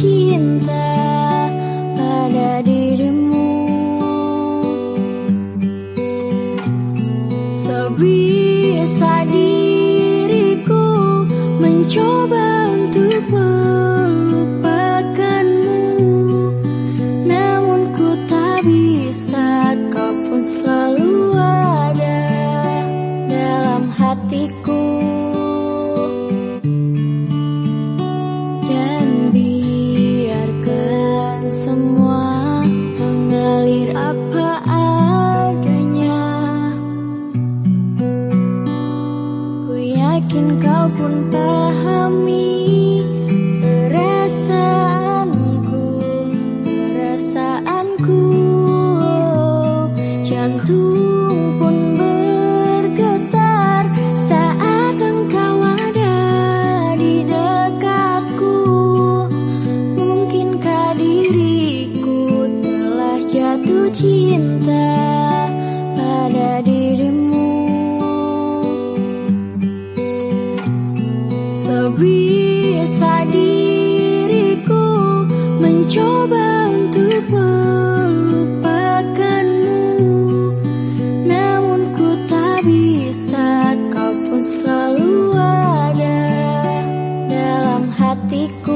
cinta pada dirimu. Sebisa diriku mencoba untuk melupakanmu, namun ku tak bisa. Kau pun selalu ada dalam hatiku. Dan biarkan semua mengalir apa adanya. Ku yakin kau pun pahami perasaanku. Jantung pun bergetar saat engkau ada di dekatku. Mungkinkah diriku telah jatuh cinta pada dirimu? Sebisa diriku mencoba untuk melupakanmu, namun ku tak bisa. Kau pun selalu ada dalam hatiku.